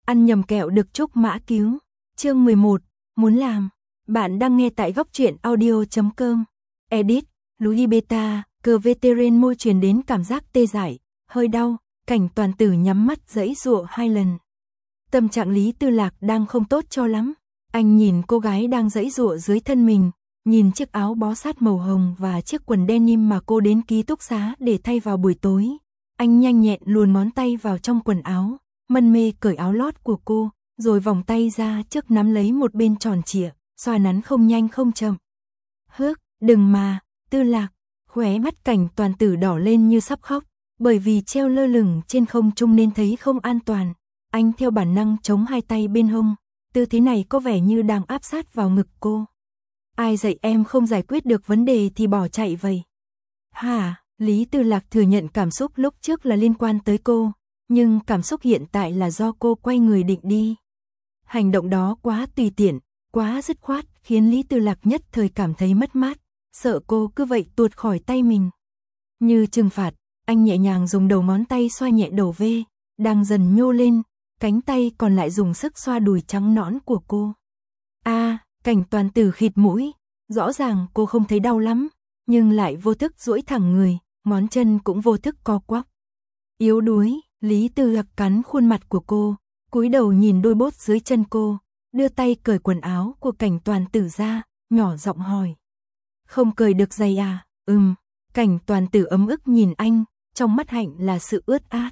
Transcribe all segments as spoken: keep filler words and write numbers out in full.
ăn nhầm kẹo được Trúc Mã cứu. Chương mười một, muốn làm. Bạn đang nghe tại góc truyện audio chấm com. Edit, Louis Beta, cờ veteran môi truyền đến cảm giác tê dại, hơi đau, Cảnh Toàn Tử nhắm mắt giãy giụa hai lần. Tâm trạng Lý Tư Lạc đang không tốt cho lắm. Anh nhìn cô gái đang giãy giụa dưới thân mình, nhìn chiếc áo bó sát màu hồng và chiếc quần denim mà cô đến ký túc xá để thay vào buổi tối. Anh nhanh nhẹn luồn ngón tay vào trong quần áo, mân mê cởi áo lót của cô, rồi vòng tay ra trước nắm lấy một bên tròn trịa, xoa nắn không nhanh không chậm. Hước, đừng mà, Tư Lạc, khóe mắt Cảnh Toàn Tử đỏ lên như sắp khóc, bởi vì treo lơ lửng trên không trung nên thấy không an toàn. Anh theo bản năng chống hai tay bên hông, tư thế này có vẻ như đang áp sát vào ngực cô. Ai dạy em không giải quyết được vấn đề thì bỏ chạy vậy? Hả? Lý Tư Lạc thừa nhận cảm xúc lúc trước là liên quan tới cô, nhưng cảm xúc hiện tại là do cô quay người định đi. Hành động đó quá tùy tiện, quá dứt khoát, khiến Lý Tư Lạc nhất thời cảm thấy mất mát, sợ cô cứ vậy tuột khỏi tay mình. Như trừng phạt, anh nhẹ nhàng dùng đầu ngón tay xoa nhẹ đầu V, đang dần nhô lên, cánh tay còn lại dùng sức xoa đùi trắng nõn của cô. A, à, Cảnh Toàn Tử khịt mũi, rõ ràng cô không thấy đau lắm, nhưng lại vô thức duỗi thẳng người, ngón chân cũng vô thức co quắp. Yếu đuối, Lý Tư Lạc cắn khuôn mặt của cô, cúi đầu nhìn đôi bốt dưới chân cô, đưa tay cởi quần áo của Cảnh Toàn Tử ra, nhỏ giọng hỏi. Không cởi được giày à? Ừm. Cảnh Toàn Tử ấm ức nhìn anh, trong mắt hạnh là sự ướt át.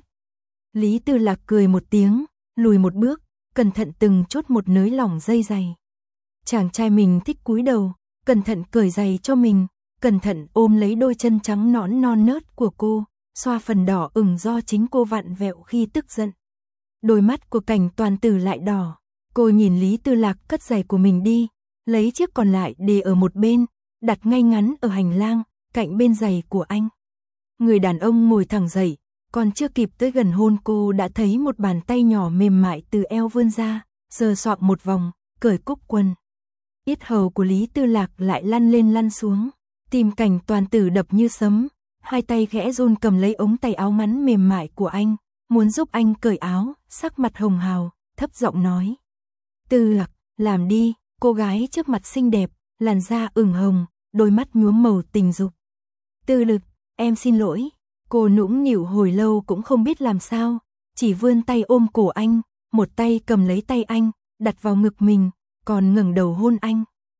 Lý Tư Lạc cười một tiếng, lùi một bước, cẩn thận từng chốt một nới lỏng dây giày. Chàng trai mình thích cúi đầu, cẩn thận cởi giày cho mình, cẩn thận ôm lấy đôi chân trắng nõn non nớt của cô, xoa phần đỏ ửng do chính cô vặn vẹo khi tức giận. Đôi mắt của Cảnh Toàn Tử lại đỏ, cô nhìn Lý Tư Lạc cất giày của mình đi, lấy chiếc còn lại để ở một bên, đặt ngay ngắn ở hành lang, cạnh bên giày của anh. Người đàn ông ngồi thẳng dậy, còn chưa kịp tới gần hôn cô đã thấy một bàn tay nhỏ mềm mại từ eo vươn ra, sờ soạng một vòng, cởi cúc quần. Yết hầu của Lý Tư Lạc lại lăn lên lăn xuống, tim Cảnh Toàn Tử đập như sấm, hai tay khẽ run cầm lấy ống tay áo ngắn mềm mại của anh, muốn giúp anh cởi áo, sắc mặt hồng hào, thấp giọng nói. Tư Lạc, làm đi, cô gái trước mặt xinh đẹp, làn da ửng hồng, đôi mắt nhuốm màu tình dục. Tư Lực, em xin lỗi. Cô nũng nịu hồi lâu cũng không biết làm sao, chỉ vươn tay ôm cổ anh, một tay cầm lấy tay anh, đặt vào ngực mình, còn ngẩng đầu hôn anh.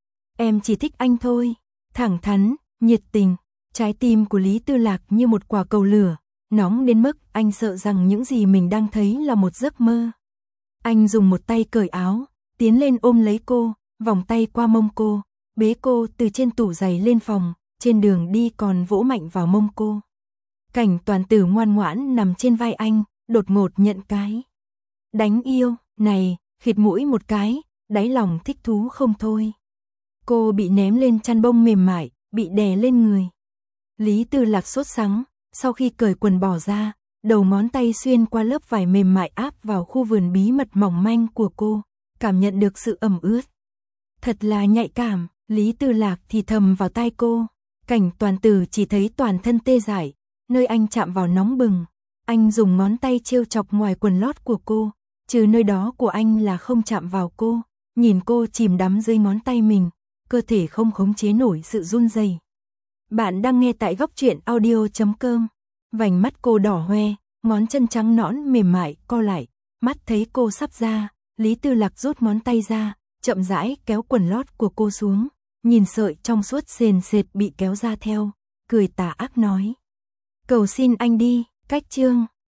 Em chỉ thích anh thôi, thẳng thắn, nhiệt tình. Trái tim của Lý Tư Lạc như một quả cầu lửa, nóng đến mức anh sợ rằng những gì mình đang thấy là một giấc mơ. Anh dùng một tay cởi áo, tiến lên ôm lấy cô, vòng tay qua mông cô, bế cô từ trên tủ giày lên phòng, trên đường đi còn vỗ mạnh vào mông cô. Cảnh Toàn Tử ngoan ngoãn nằm trên vai anh, đột ngột nhận cái đánh yêu này, khịt mũi một cái, đáy lòng thích thú không thôi. Cô bị ném lên chăn bông mềm mại, bị đè lên người. Lý Tư Lạc sốt sắng, sau khi cởi quần bỏ ra, đầu ngón tay xuyên qua lớp vải mềm mại áp vào khu vườn bí mật mỏng manh của cô, cảm nhận được sự ẩm ướt. Thật là nhạy cảm, Lý Tư Lạc thì thầm vào tai cô. Cảnh Toàn Tử chỉ thấy toàn thân tê dại, nơi anh chạm vào nóng bừng. Anh dùng ngón tay trêu chọc ngoài quần lót của cô, trừ nơi đó của anh là không chạm vào cô. Nhìn cô chìm đắm dưới ngón tay mình, cơ thể không khống chế nổi sự run rẩy. Bạn đang nghe tại góc truyện audio chấm com. Vành mắt cô đỏ hoe, ngón chân trắng nõn mềm mại co lại, mắt thấy cô sắp ra, Lý Tư Lạc rút ngón tay ra, chậm rãi kéo quần lót của cô xuống, nhìn sợi trong suốt sền sệt bị kéo ra theo, cười tà ác nói. Cầu xin anh đi, cách chương.